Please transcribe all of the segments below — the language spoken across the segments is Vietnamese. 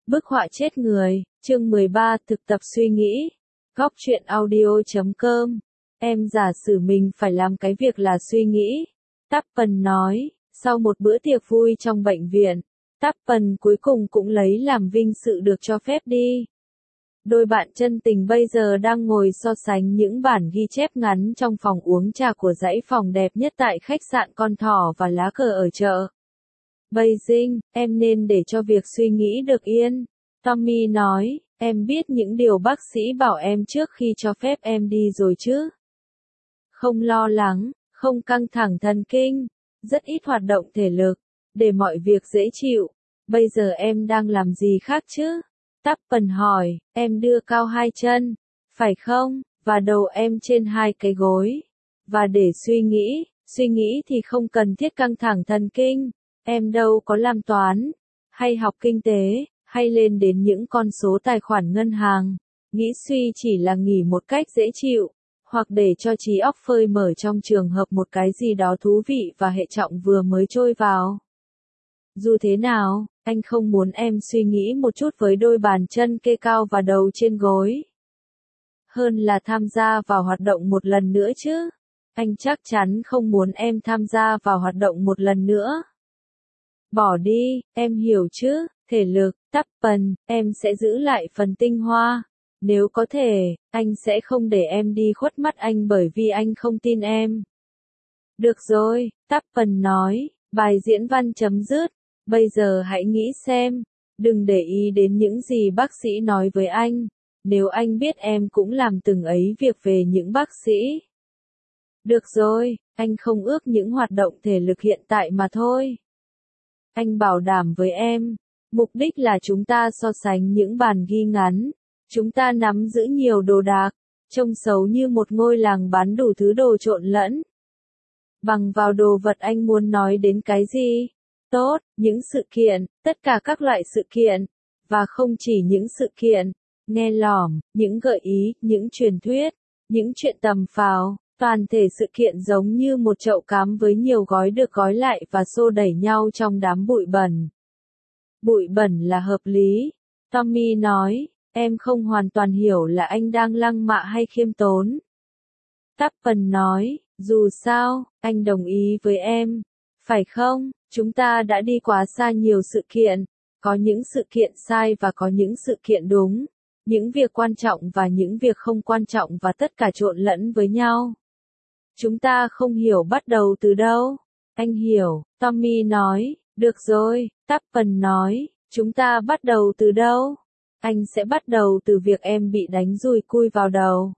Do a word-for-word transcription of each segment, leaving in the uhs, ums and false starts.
Bức họa chết người, chương mười ba, thực tập suy nghĩ. Góc truyện audio chấm com. Em giả sử mình phải làm cái việc là suy nghĩ. Tappen nói, sau một bữa tiệc vui trong bệnh viện, Tappen cuối cùng cũng lấy làm vinh sự được cho phép đi. Đôi bạn chân tình bây giờ đang ngồi so sánh những bản ghi chép ngắn trong phòng uống trà của dãy phòng đẹp nhất tại khách sạn Con Thỏ và lá cờ ở chợ Beijing. Em nên để cho việc suy nghĩ được yên. Tommy nói, em biết những điều bác sĩ bảo em trước khi cho phép em đi rồi chứ. Không lo lắng, không căng thẳng thần kinh, rất ít hoạt động thể lực, để mọi việc dễ chịu. Bây giờ em đang làm gì khác chứ? Tappen hỏi, em đưa cao hai chân, phải không, và đầu em trên hai cái gối. Và để suy nghĩ, suy nghĩ thì không cần thiết căng thẳng thần kinh. Em đâu có làm toán, hay học kinh tế, hay lên đến những con số tài khoản ngân hàng. Nghĩ suy chỉ là nghỉ một cách dễ chịu, hoặc để cho trí óc phơi mở trong trường hợp một cái gì đó thú vị và hệ trọng vừa mới trôi vào. Dù thế nào, anh không muốn em suy nghĩ một chút với đôi bàn chân kê cao và đầu trên gối. Hơn là tham gia vào hoạt động một lần nữa chứ. Anh chắc chắn không muốn em tham gia vào hoạt động một lần nữa. Bỏ đi, em hiểu chứ, thể lực, Tappen, em sẽ giữ lại phần tinh hoa. Nếu có thể, anh sẽ không để em đi khuất mắt anh bởi vì anh không tin em. Được rồi, Tappen nói, bài diễn văn chấm dứt. Bây giờ hãy nghĩ xem, đừng để ý đến những gì bác sĩ nói với anh. Nếu anh biết em cũng làm từng ấy việc về những bác sĩ. Được rồi, anh không ước những hoạt động thể lực hiện tại mà thôi. Anh bảo đảm với em, mục đích là chúng ta so sánh những bản ghi ngắn. Chúng ta nắm giữ nhiều đồ đạc, trông xấu như một ngôi làng bán đủ thứ đồ trộn lẫn. Bằng vào đồ vật anh muốn nói đến cái gì? Tốt, những sự kiện, tất cả các loại sự kiện. Và không chỉ những sự kiện, nghe lỏm, những gợi ý, những truyền thuyết, những chuyện tầm phào. Toàn thể sự kiện giống như một chậu cám với nhiều gói được gói lại và xô đẩy nhau trong đám bụi bẩn. Bụi bẩn là hợp lý. Tommy nói, em không hoàn toàn hiểu là anh đang lăng mạ hay khiêm tốn. Tappen nói, dù sao, anh đồng ý với em. Phải không, chúng ta đã đi quá xa nhiều sự kiện. Có những sự kiện sai và có những sự kiện đúng. Những việc quan trọng và những việc không quan trọng và tất cả trộn lẫn với nhau. Chúng ta không hiểu bắt đầu từ đâu. Anh hiểu, Tommy nói, được rồi, Tappen nói, chúng ta bắt đầu từ đâu? Anh sẽ bắt đầu từ việc em bị đánh dùi cui vào đầu.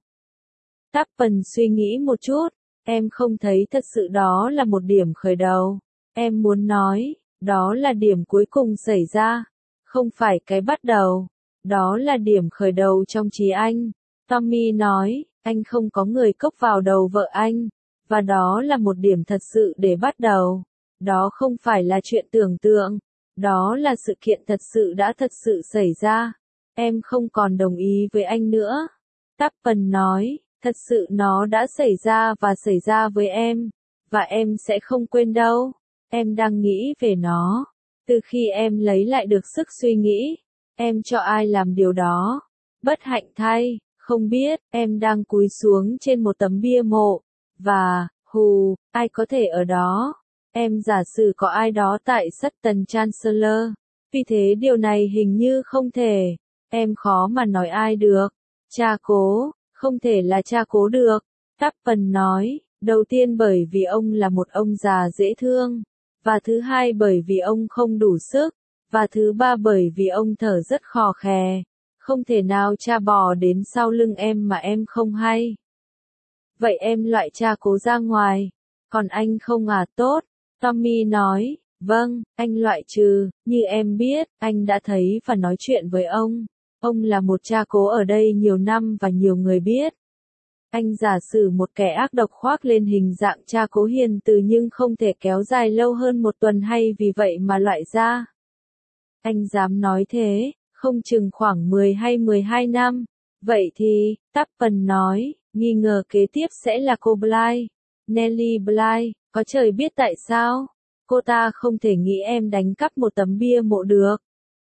Tappen suy nghĩ một chút, em không thấy thật sự đó là một điểm khởi đầu. Em muốn nói, đó là điểm cuối cùng xảy ra, không phải cái bắt đầu. Đó là điểm khởi đầu trong trí anh. Tommy nói, anh không có người cốc vào đầu vợ anh, và đó là một điểm thật sự để bắt đầu. Đó không phải là chuyện tưởng tượng, đó là sự kiện thật sự đã thật sự xảy ra. Em không còn đồng ý với anh nữa. Tappen nói, thật sự nó đã xảy ra và xảy ra với em, và em sẽ không quên đâu. Em đang nghĩ về nó. Từ khi em lấy lại được sức suy nghĩ, em cho ai làm điều đó? Bất hạnh thay, không biết, em đang cúi xuống trên một tấm bia mộ, và, hù, ai có thể ở đó? Em giả sử có ai đó tại Sutton Chancellor, vì thế điều này hình như không thể. Em khó mà nói ai được. Cha cố, không thể là cha cố được. Tappen nói, đầu tiên bởi vì ông là một ông già dễ thương, và thứ hai bởi vì ông không đủ sức, và thứ ba bởi vì ông thở rất khò khè. Không thể nào cha bò đến sau lưng em mà em không hay. Vậy em loại cha cố ra ngoài. Còn anh không à? Tốt. Tommy nói, vâng, anh loại trừ. Như em biết, anh đã thấy và nói chuyện với ông. Ông là một cha cố ở đây nhiều năm và nhiều người biết. Anh giả sử một kẻ ác độc khoác lên hình dạng cha cố hiền từ nhưng không thể kéo dài lâu hơn một tuần hay vì vậy mà loại ra. Anh dám nói thế, không chừng khoảng mười hay mười hai năm. Vậy thì, Tappen nói, nghi ngờ kế tiếp sẽ là cô Bly. Nellie Bly, có trời biết tại sao? Cô ta không thể nghĩ em đánh cắp một tấm bia mộ được.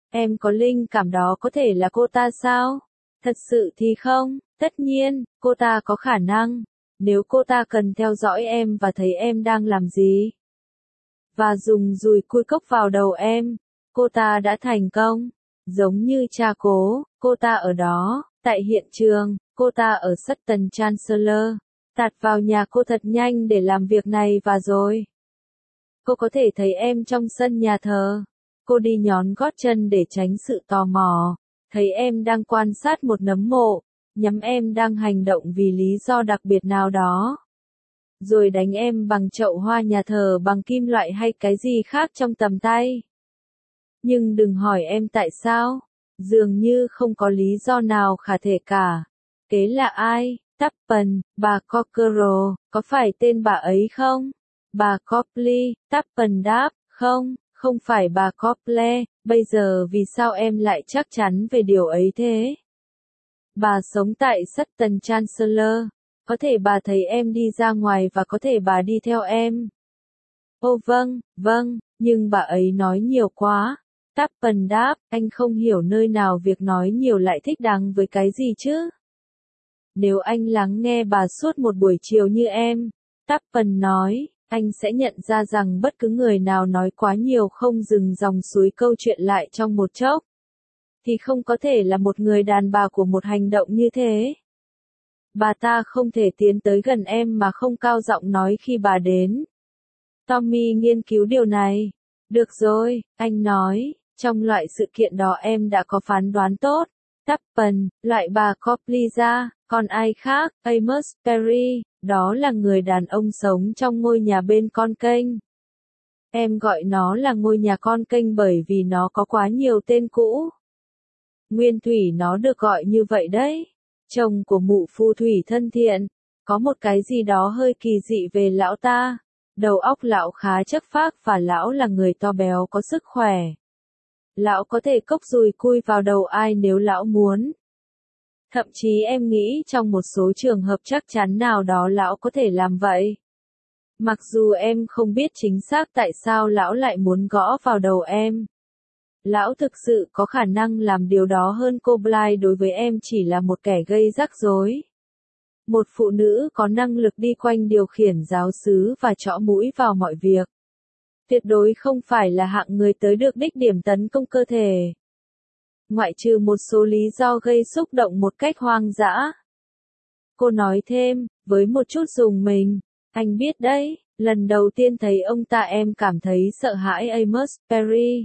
Em có linh cảm đó có thể là cô ta sao? Thật sự thì không, tất nhiên, cô ta có khả năng. Nếu cô ta cần theo dõi em và thấy em đang làm gì, và dùng dùi cui cốc vào đầu em, cô ta đã thành công. Giống như cha cố, cô ta ở đó, tại hiện trường, cô ta ở Sutton Chancellor, tạt vào nhà cô thật nhanh để làm việc này và rồi. Cô có thể thấy em trong sân nhà thờ. Cô đi nhón gót chân để tránh sự tò mò, thấy em đang quan sát một nấm mộ, nhắm em đang hành động vì lý do đặc biệt nào đó. Rồi đánh em bằng chậu hoa nhà thờ bằng kim loại hay cái gì khác trong tầm tay. Nhưng đừng hỏi em tại sao, dường như không có lý do nào khả thể cả. Kế là ai? Tappen, bà Cockerell, có phải tên bà ấy không? Bà Copley, Tappen đáp, không, không phải bà Copley, bây giờ vì sao em lại chắc chắn về điều ấy thế? Bà sống tại Sutton Chancellor, có thể bà thấy em đi ra ngoài và có thể bà đi theo em. Ô vâng, vâng, nhưng bà ấy nói nhiều quá. Tappen đáp, anh không hiểu nơi nào việc nói nhiều lại thích đáng với cái gì chứ? Nếu anh lắng nghe bà suốt một buổi chiều như em, Tappen nói, anh sẽ nhận ra rằng bất cứ người nào nói quá nhiều không dừng dòng suối câu chuyện lại trong một chốc, thì không có thể là một người đàn bà của một hành động như thế. Bà ta không thể tiến tới gần em mà không cao giọng nói khi bà đến. Tommy nghiên cứu điều này. Được rồi, anh nói, trong loại sự kiện đó em đã có phán đoán tốt. Tappen, loại bà Copley ra, còn ai khác, Amos Perry, đó là người đàn ông sống trong ngôi nhà bên con kênh. Em gọi nó là ngôi nhà con kênh bởi vì nó có quá nhiều tên cũ. Nguyên thủy nó được gọi như vậy đấy. Chồng của mụ phù thủy thân thiện, có một cái gì đó hơi kỳ dị về lão ta. Đầu óc lão khá chất phác và lão là người to béo có sức khỏe. Lão có thể cốc dùi cui vào đầu ai nếu lão muốn. Thậm chí em nghĩ trong một số trường hợp chắc chắn nào đó lão có thể làm vậy. Mặc dù em không biết chính xác tại sao lão lại muốn gõ vào đầu em. Lão thực sự có khả năng làm điều đó hơn cô Bly đối với em chỉ là một kẻ gây rắc rối. Một phụ nữ có năng lực đi quanh điều khiển giáo xứ và chõ mũi vào mọi việc. Tuyệt đối không phải là hạng người tới được đích điểm tấn công cơ thể. Ngoại trừ một số lý do gây xúc động một cách hoang dã. Cô nói thêm, với một chút rùng mình, anh biết đấy, lần đầu tiên thấy ông ta em cảm thấy sợ hãi Amos Perry.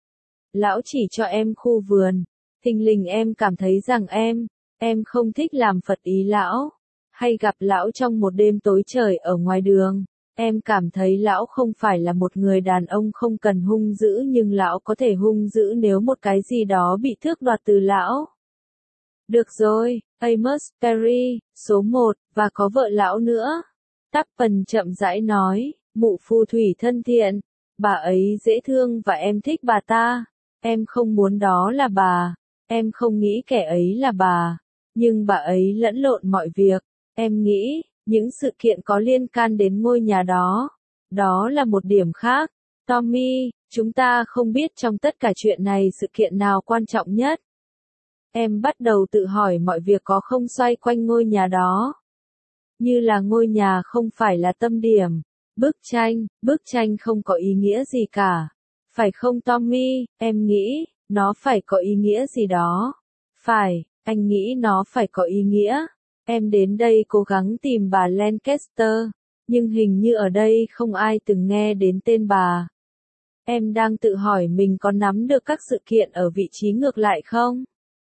Lão chỉ cho em khu vườn, thình lình em cảm thấy rằng em, em không thích làm phật ý lão. Hay gặp lão trong một đêm tối trời ở ngoài đường, em cảm thấy lão không phải là một người đàn ông không cần hung dữ nhưng lão có thể hung dữ nếu một cái gì đó bị thước đoạt từ lão. Được rồi, Amos Perry, số một, và có vợ lão nữa. Tappen chậm rãi nói, mụ phù thủy thân thiện, bà ấy dễ thương và em thích bà ta. Em không muốn đó là bà, em không nghĩ kẻ ấy là bà, nhưng bà ấy lẫn lộn mọi việc. Em nghĩ, những sự kiện có liên can đến ngôi nhà đó. Đó là một điểm khác. Tommy, chúng ta không biết trong tất cả chuyện này sự kiện nào quan trọng nhất. Em bắt đầu tự hỏi mọi việc có không xoay quanh ngôi nhà đó. Như là ngôi nhà không phải là tâm điểm. Bức tranh, bức tranh không có ý nghĩa gì cả. Phải không Tommy, em nghĩ, nó phải có ý nghĩa gì đó. Phải, anh nghĩ nó phải có ý nghĩa. Em đến đây cố gắng tìm bà Lancaster, nhưng hình như ở đây không ai từng nghe đến tên bà. Em đang tự hỏi mình có nắm được các sự kiện ở vị trí ngược lại không?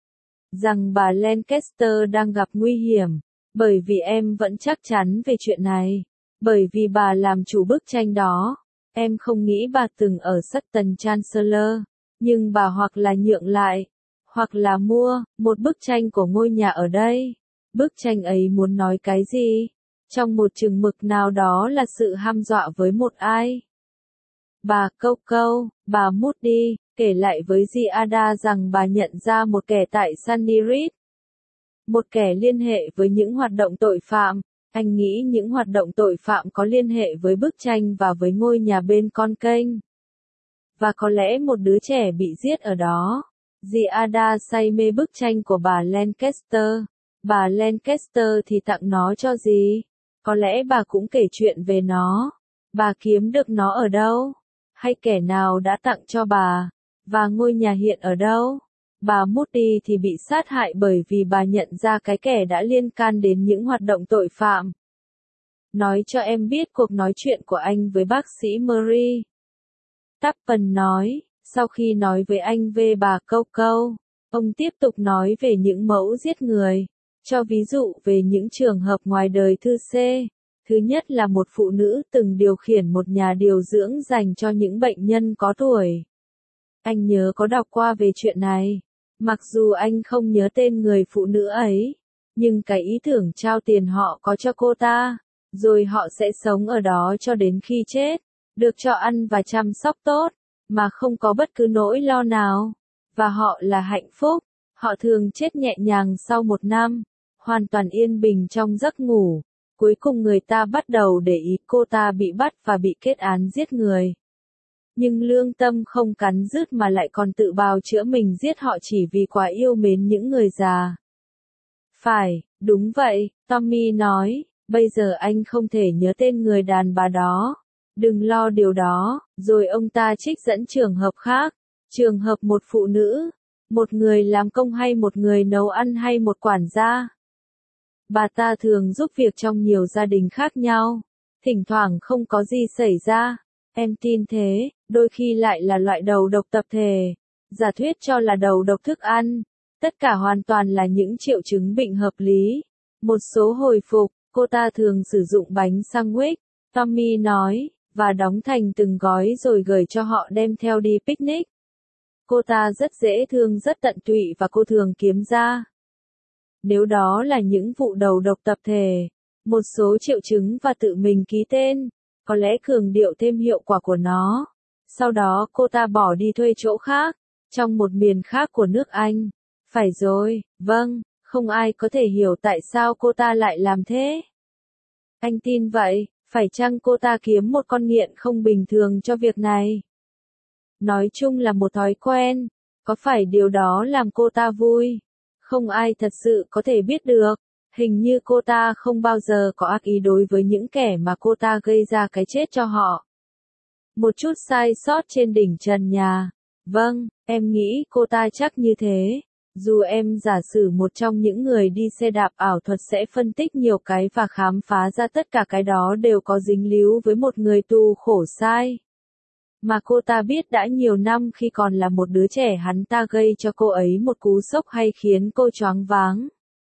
Rằng bà Lancaster đang gặp nguy hiểm, bởi vì em vẫn chắc chắn về chuyện này, bởi vì bà làm chủ bức tranh đó. Em không nghĩ bà từng ở Sutton Chancellor, nhưng bà hoặc là nhượng lại, hoặc là mua một bức tranh của ngôi nhà ở đây. Bức tranh ấy muốn nói cái gì? Trong một chừng mực nào đó là sự hăm dọa với một ai? Bà Câu Câu, bà Moody, kể lại với Giada rằng bà nhận ra một kẻ tại Sunny Ridge. Một kẻ liên hệ với những hoạt động tội phạm. Anh nghĩ những hoạt động tội phạm có liên hệ với bức tranh và với ngôi nhà bên con kênh. Và có lẽ một đứa trẻ bị giết ở đó. Giada say mê bức tranh của bà Lancaster. Bà Lancaster thì tặng nó cho gì? Có lẽ bà cũng kể chuyện về nó. Bà kiếm được nó ở đâu? Hay kẻ nào đã tặng cho bà? Và ngôi nhà hiện ở đâu? Bà Moody thì bị sát hại bởi vì bà nhận ra cái kẻ đã liên can đến những hoạt động tội phạm. Nói cho em biết cuộc nói chuyện của anh với bác sĩ Murray. Tappan nói, sau khi nói với anh về bà Câu Câu, ông tiếp tục nói về những mẫu giết người, cho ví dụ về những trường hợp ngoài đời thư C. Thứ nhất là một phụ nữ từng điều khiển một nhà điều dưỡng dành cho những bệnh nhân có tuổi. Anh nhớ có đọc qua về chuyện này, mặc dù anh không nhớ tên người phụ nữ ấy, nhưng cái ý tưởng trao tiền họ có cho cô ta, rồi họ sẽ sống ở đó cho đến khi chết, được cho ăn và chăm sóc tốt, mà không có bất cứ nỗi lo nào, và họ là hạnh phúc. Họ thường chết nhẹ nhàng sau một năm, hoàn toàn yên bình trong giấc ngủ. Cuối cùng người ta bắt đầu để ý cô ta bị bắt và bị kết án giết người. Nhưng lương tâm không cắn rứt mà lại còn tự bào chữa mình giết họ chỉ vì quá yêu mến những người già. Phải, đúng vậy, Tommy nói, bây giờ anh không thể nhớ tên người đàn bà đó. Đừng lo điều đó, rồi ông ta trích dẫn trường hợp khác. Trường hợp một phụ nữ, một người làm công hay một người nấu ăn hay một quản gia. Bà ta thường giúp việc trong nhiều gia đình khác nhau. Thỉnh thoảng không có gì xảy ra. Em tin thế, đôi khi lại là loại đầu độc tập thể. Giả thuyết cho là đầu độc thức ăn. Tất cả hoàn toàn là những triệu chứng bệnh hợp lý. Một số hồi phục, cô ta thường sử dụng bánh sandwich, Tommy nói, và đóng thành từng gói rồi gửi cho họ đem theo đi picnic. Cô ta rất dễ thương, rất tận tụy và cô thường kiếm ra. Nếu đó là những vụ đầu độc tập thể, một số triệu chứng và tự mình ký tên, có lẽ cường điệu thêm hiệu quả của nó. Sau đó cô ta bỏ đi thuê chỗ khác, trong một miền khác của nước Anh. Phải rồi, vâng, không ai có thể hiểu tại sao cô ta lại làm thế. Anh tin vậy, phải chăng cô ta kiếm một con nghiện không bình thường cho việc này? Nói chung là một thói quen, có phải điều đó làm cô ta vui? Không ai thật sự có thể biết được. Hình như cô ta không bao giờ có ác ý đối với những kẻ mà cô ta gây ra cái chết cho họ. Một chút sai sót trên đỉnh trần nhà. Vâng, em nghĩ cô ta chắc như thế. Dù em giả sử một trong những người đi xe đạp ảo thuật sẽ phân tích nhiều cái và khám phá ra tất cả cái đó đều có dính líu với một người tù khổ sai. Mà cô ta biết đã nhiều năm khi còn là một đứa trẻ hắn ta gây cho cô ấy một cú sốc hay khiến cô choáng váng.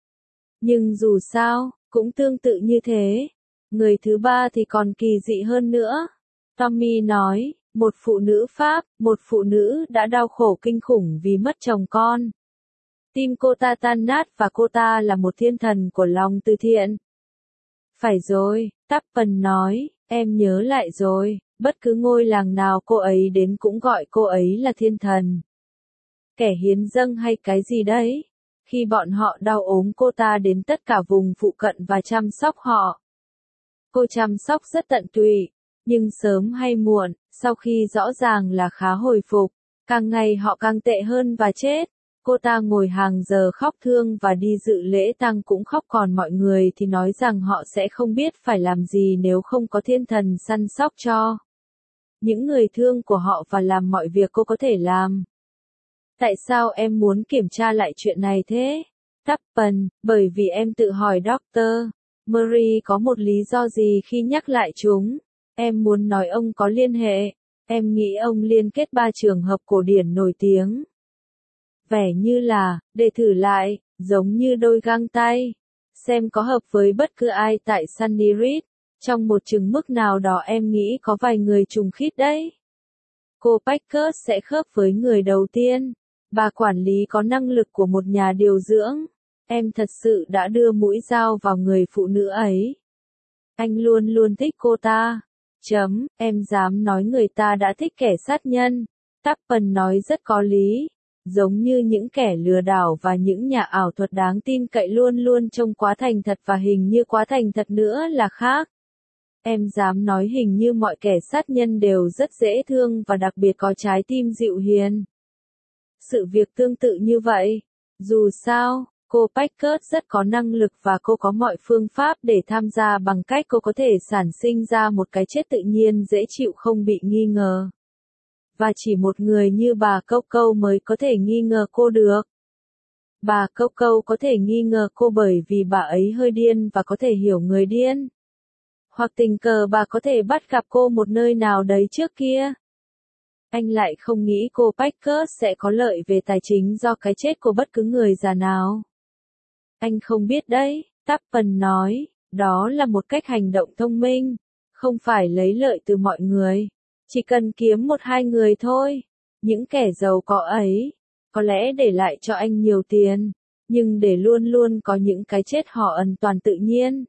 Nhưng dù sao, cũng tương tự như thế. Người thứ ba thì còn kỳ dị hơn nữa. Tommy nói, một phụ nữ Pháp, một phụ nữ đã đau khổ kinh khủng vì mất chồng con. Tim cô ta tan nát và cô ta là một thiên thần của lòng từ thiện. Phải rồi, Tappan nói, em nhớ lại rồi, bất cứ ngôi làng nào cô ấy đến cũng gọi cô ấy là thiên thần. Kẻ hiến dâng hay cái gì đấy. Khi bọn họ đau ốm cô ta đến tất cả vùng phụ cận và chăm sóc họ. Cô chăm sóc rất tận tụy, nhưng sớm hay muộn, sau khi rõ ràng là khá hồi phục, càng ngày họ càng tệ hơn và chết. Cô ta ngồi hàng giờ khóc thương và đi dự lễ tang cũng khóc, còn mọi người thì nói rằng họ sẽ không biết phải làm gì nếu không có thiên thần săn sóc cho những người thương của họ và làm mọi việc cô có thể làm. Tại sao em muốn kiểm tra lại chuyện này thế? Tappan, bởi vì em tự hỏi doctor Murray có một lý do gì khi nhắc lại chúng. Em muốn nói ông có liên hệ. Em nghĩ ông liên kết ba trường hợp cổ điển nổi tiếng. Vẻ như là, để thử lại, giống như đôi găng tay. Xem có hợp với bất cứ ai tại Sunny Ridge. Trong một chừng mức nào đó em nghĩ có vài người trùng khít đấy. Cô Packard sẽ khớp với người đầu tiên. Bà quản lý có năng lực của một nhà điều dưỡng. Em thật sự đã đưa mũi dao vào người phụ nữ ấy. Anh luôn luôn thích cô ta. Chấm, em dám nói người ta đã thích kẻ sát nhân. Tappan nói rất có lý. Giống như những kẻ lừa đảo và những nhà ảo thuật đáng tin cậy luôn luôn trông quá thành thật và hình như quá thành thật nữa là khác. Em dám nói hình như mọi kẻ sát nhân đều rất dễ thương và đặc biệt có trái tim dịu hiền. sự việc tương tự như vậy. Dù sao, cô Packard rất có năng lực và cô có mọi phương pháp để tham gia bằng cách cô có thể sản sinh ra một cái chết tự nhiên dễ chịu không bị nghi ngờ. Và chỉ một người như bà Coco mới có thể nghi ngờ cô được. Bà Coco có thể nghi ngờ cô bởi vì bà ấy hơi điên và có thể hiểu người điên. Hoặc tình cờ bà có thể bắt gặp cô một nơi nào đấy trước kia. Anh lại không nghĩ cô Packard sẽ có lợi về tài chính do cái chết của bất cứ người già nào. Anh không biết đấy, Tappan nói, đó là một cách hành động thông minh, không phải lấy lợi từ mọi người. Chỉ cần kiếm một hai người thôi. Những kẻ giàu có ấy, có lẽ để lại cho anh nhiều tiền, nhưng để luôn luôn có những cái chết họ ẩn toàn tự nhiên.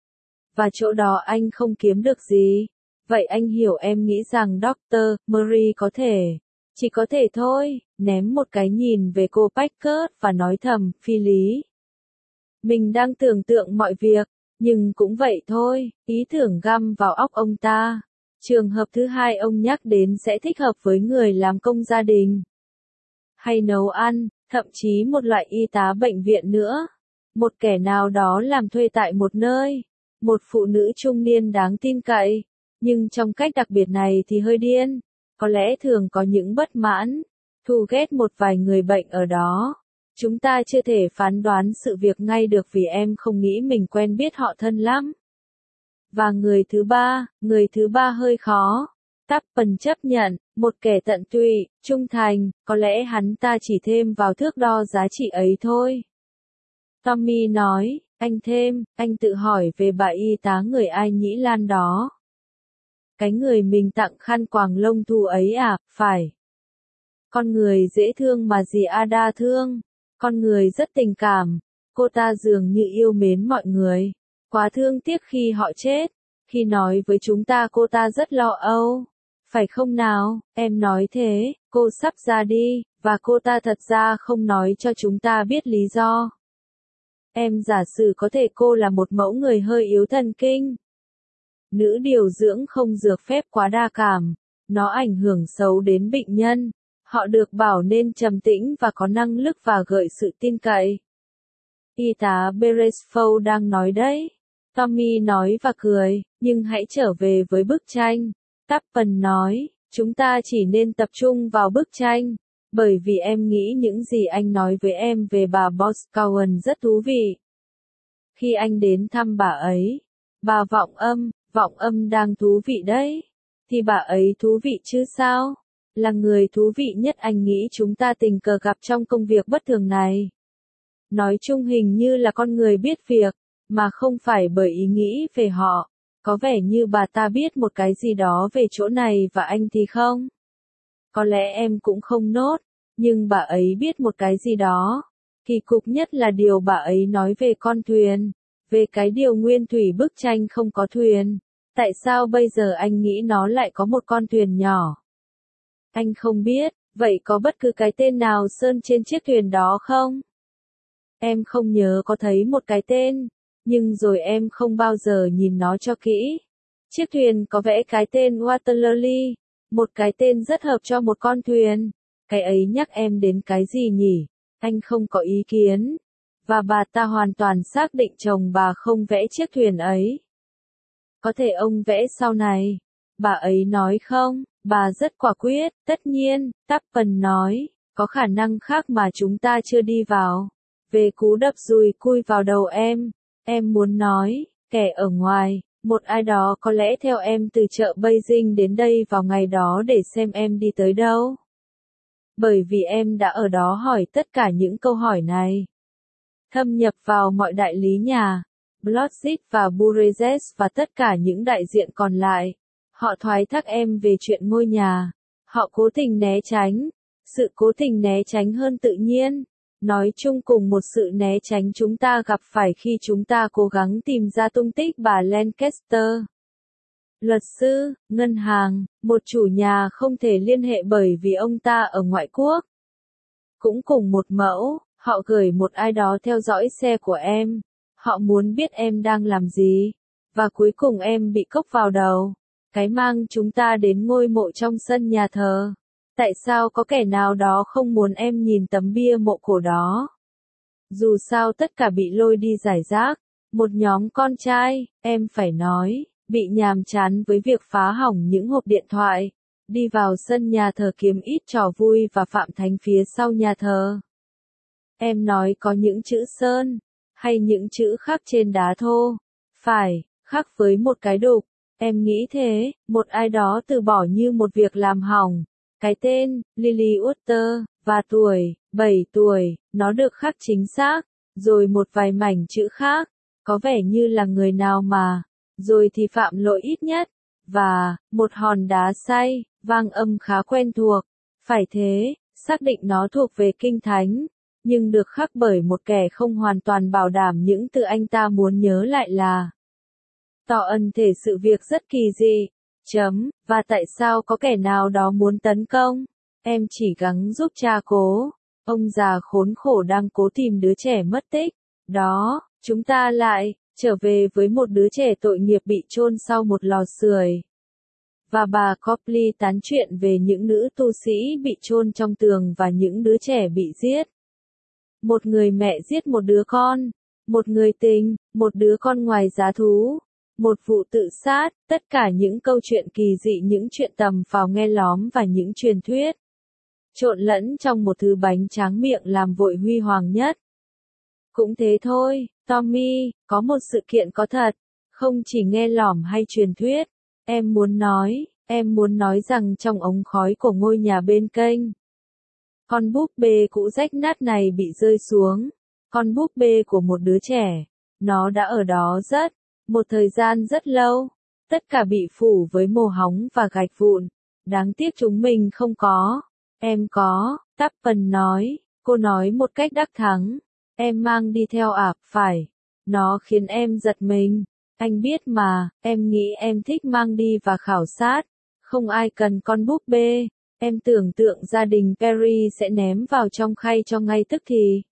Và chỗ đó anh không kiếm được gì. Vậy anh hiểu em nghĩ rằng doctor Murray có thể, chỉ có thể thôi, ném một cái nhìn về cô Packard và nói thầm, phi lý. Mình đang tưởng tượng mọi việc, nhưng cũng vậy thôi, ý tưởng găm vào óc ông ta. Trường hợp thứ hai ông nhắc đến sẽ thích hợp với người làm công gia đình. Hay nấu ăn, thậm chí một loại y tá bệnh viện nữa. Một kẻ nào đó làm thuê tại một nơi. Một phụ nữ trung niên đáng tin cậy. Nhưng trong cách đặc biệt này thì hơi điên. Có lẽ thường có những bất mãn. Thù ghét một vài người bệnh ở đó. Chúng ta chưa thể phán đoán sự việc ngay được vì em không nghĩ mình quen biết họ thân lắm. Và người thứ ba, người thứ ba hơi khó. Tappan chấp nhận, một kẻ tận tụy, trung thành, có lẽ hắn ta chỉ thêm vào thước đo giá trị ấy thôi. Tommy nói, anh thêm, anh tự hỏi về bà y tá người Ai Nhĩ Lan đó. Cái người mình tặng khăn quàng lông thu ấy à, phải. Con người dễ thương mà dì Ada thương. Con người rất tình cảm. Cô ta dường như yêu mến mọi người. Quá thương tiếc khi họ chết. Khi nói với chúng ta cô ta rất lo âu. Phải không nào, em nói thế, cô sắp ra đi, và cô ta thật ra không nói cho chúng ta biết lý do. Em giả sử có thể cô là một mẫu người hơi yếu thần kinh. Nữ điều dưỡng không dược phép quá đa cảm. Nó ảnh hưởng xấu đến bệnh nhân. Họ được bảo nên trầm tĩnh và có năng lực và gợi sự tin cậy. Y tá Beresford đang nói đấy. Tommy nói và cười, nhưng hãy trở về với bức tranh. Tappan nói, chúng ta chỉ nên tập trung vào bức tranh, bởi vì em nghĩ những gì anh nói với em về bà Boscawen rất thú vị. Khi anh đến thăm bà ấy, bà vọng âm, vọng âm đang thú vị đấy, thì bà ấy thú vị chứ sao? Là người thú vị nhất anh nghĩ chúng ta tình cờ gặp trong công việc bất thường này. Nói chung hình như là con người biết việc, mà không phải bởi ý nghĩ về họ. Có vẻ như bà ta biết một cái gì đó về chỗ này và anh thì không. Có lẽ em cũng không nốt, nhưng bà ấy biết một cái gì đó. Kỳ cục nhất là điều bà ấy nói về con thuyền, về cái điều nguyên thủy bức tranh không có thuyền. Tại sao bây giờ anh nghĩ nó lại có một con thuyền nhỏ? Anh không biết, vậy có bất cứ cái tên nào sơn trên chiếc thuyền đó không? Em không nhớ có thấy một cái tên. Nhưng rồi em không bao giờ nhìn nó cho kỹ. Chiếc thuyền có vẽ cái tên Waterlily, một cái tên rất hợp cho một con thuyền. Cái ấy nhắc em đến cái gì nhỉ? Anh không có ý kiến. Và bà ta hoàn toàn xác định chồng bà không vẽ chiếc thuyền ấy. Có thể ông vẽ sau này. Bà ấy nói không, bà rất quả quyết, tất nhiên, Tappan nói, có khả năng khác mà chúng ta chưa đi vào. Về cú đập dùi cui vào đầu em. Em muốn nói, kẻ ở ngoài, một ai đó có lẽ theo em từ chợ Beijing đến đây vào ngày đó để xem em đi tới đâu. Bởi vì em đã ở đó hỏi tất cả những câu hỏi này. Thâm nhập vào mọi đại lý nhà, Bloodship và Burgess và tất cả những đại diện còn lại. Họ thoái thác em về chuyện ngôi nhà. Họ cố tình né tránh. Sự cố tình né tránh hơn tự nhiên. Nói chung cùng một sự né tránh chúng ta gặp phải khi chúng ta cố gắng tìm ra tung tích bà Lancaster. Luật sư, ngân hàng, một chủ nhà không thể liên hệ bởi vì ông ta ở ngoại quốc. Cũng cùng một mẫu, họ gửi một ai đó theo dõi xe của em. Họ muốn biết em đang làm gì. Và cuối cùng em bị cốc vào đầu. Cái mang chúng ta đến ngôi mộ trong sân nhà thờ. Tại sao có kẻ nào đó không muốn em nhìn tấm bia mộ cổ đó? Dù sao tất cả bị lôi đi giải rác. Một nhóm con trai, em phải nói, bị nhàm chán với việc phá hỏng những hộp điện thoại. Đi vào sân nhà thờ kiếm ít trò vui và phạm thánh phía sau nhà thờ. Em nói có những chữ sơn, hay những chữ khắc trên đá thô. Phải, khắc với một cái đục. Em nghĩ thế, một ai đó từ bỏ như một việc làm hỏng. Cái tên, Lily Utter, và tuổi, bảy tuổi, nó được khắc chính xác, rồi một vài mảnh chữ khác, có vẻ như là người nào mà, rồi thì phạm lỗi ít nhất, và, một hòn đá xay, vang âm khá quen thuộc, phải thế, xác định nó thuộc về Kinh Thánh, nhưng được khắc bởi một kẻ không hoàn toàn bảo đảm những từ anh ta muốn nhớ lại là tỏ ẩn thể sự việc rất kỳ dị. Chấm, và tại sao có kẻ nào đó muốn tấn công? Em chỉ gắng giúp cha cố. Ông già khốn khổ đang cố tìm đứa trẻ mất tích. Đó, chúng ta lại, trở về với một đứa trẻ tội nghiệp bị chôn sau một lò sưởi. Và bà Copley tán chuyện về những nữ tu sĩ bị chôn trong tường và những đứa trẻ bị giết. Một người mẹ giết một đứa con. Một người tình, một đứa con ngoài giá thú. Một vụ tự sát, tất cả những câu chuyện kỳ dị, những chuyện tầm phào nghe lóm và những truyền thuyết. Trộn lẫn trong một thứ bánh tráng miệng làm vội huy hoàng nhất. Cũng thế thôi, Tommy, có một sự kiện có thật, không chỉ nghe lỏm hay truyền thuyết. Em muốn nói, em muốn nói rằng trong ống khói của ngôi nhà bên kênh, con búp bê cũ rách nát này bị rơi xuống. Con búp bê của một đứa trẻ. Nó đã ở đó rất, một thời gian rất lâu. Tất cả bị phủ với mồ hóng và gạch vụn. Đáng tiếc chúng mình không có. Em có, Tappen nói. Cô nói một cách đắc thắng. Em mang đi theo à, phải. Nó khiến em giật mình. Anh biết mà, em nghĩ em thích mang đi và khảo sát. Không ai cần con búp bê. Em tưởng tượng gia đình Perry sẽ ném vào trong khay cho ngay tức thì.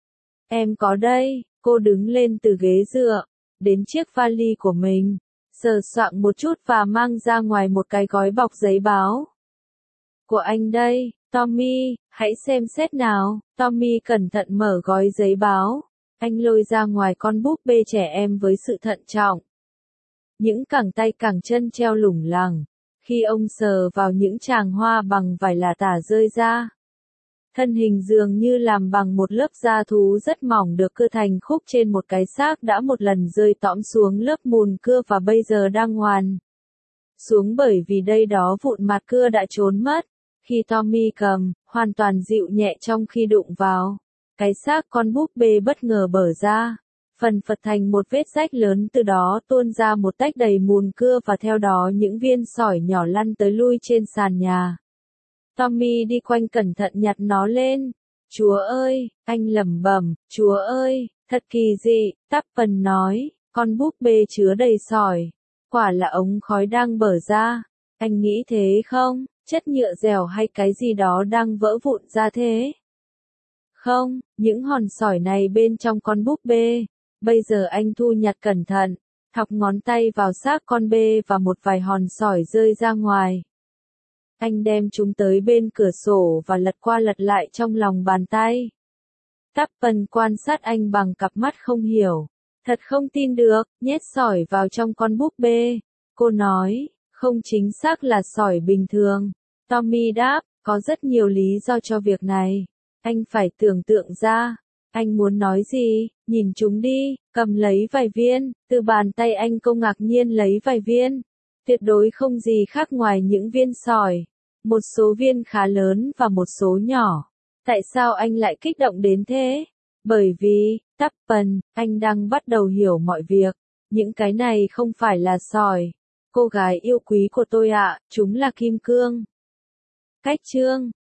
Em có đây, cô đứng lên từ ghế dựa, đến chiếc vali của mình, sờ soạng một chút và mang ra ngoài một cái gói bọc giấy báo. Của anh đây, Tommy, hãy xem xét nào. Tommy cẩn thận mở gói giấy báo. Anh lôi ra ngoài con búp bê trẻ em với sự thận trọng. Những cẳng tay cẳng chân treo lủng lẳng. Khi ông sờ vào những tràng hoa bằng vải lả tả rơi ra. Thân hình dường như làm bằng một lớp da thú rất mỏng được cưa thành khúc trên một cái xác đã một lần rơi tõm xuống lớp mùn cưa và bây giờ đang hoàn xuống bởi vì đây đó vụn mặt cưa đã trốn mất. Khi Tommy cầm, hoàn toàn dịu nhẹ trong khi đụng vào. Cái xác con búp bê bất ngờ bở ra. Phần phật thành một vết rách lớn, từ đó tuôn ra một tách đầy mùn cưa và theo đó những viên sỏi nhỏ lăn tới lui trên sàn nhà. Tommy đi quanh cẩn thận nhặt nó lên. Chúa ơi, anh lẩm bẩm, Chúa ơi, thật kỳ dị, Tappen nói, con búp bê chứa đầy sỏi. Quả là ống khói đang bở ra. Anh nghĩ thế không? Chất nhựa dẻo hay cái gì đó đang vỡ vụn ra thế? Không, những hòn sỏi này bên trong con búp bê. Bây giờ anh thu nhặt cẩn thận, thọc ngón tay vào xác con bê và một vài hòn sỏi rơi ra ngoài. Anh đem chúng tới bên cửa sổ và lật qua lật lại trong lòng bàn tay. Tappen quan sát anh bằng cặp mắt không hiểu. Thật không tin được, nhét sỏi vào trong con búp bê. Cô nói, không chính xác là sỏi bình thường. Tommy đáp, có rất nhiều lý do cho việc này. Anh phải tưởng tượng ra. Anh muốn nói gì, nhìn chúng đi, cầm lấy vài viên, từ bàn tay anh cô ngạc nhiên lấy vài viên. Tuyệt đối không gì khác ngoài những viên sỏi. Một số viên khá lớn và một số nhỏ. Tại sao anh lại kích động đến thế? Bởi vì, Tappen, anh đang bắt đầu hiểu mọi việc. Những cái này không phải là sỏi. Cô gái yêu quý của tôi ạ, chúng là kim cương. Cách chương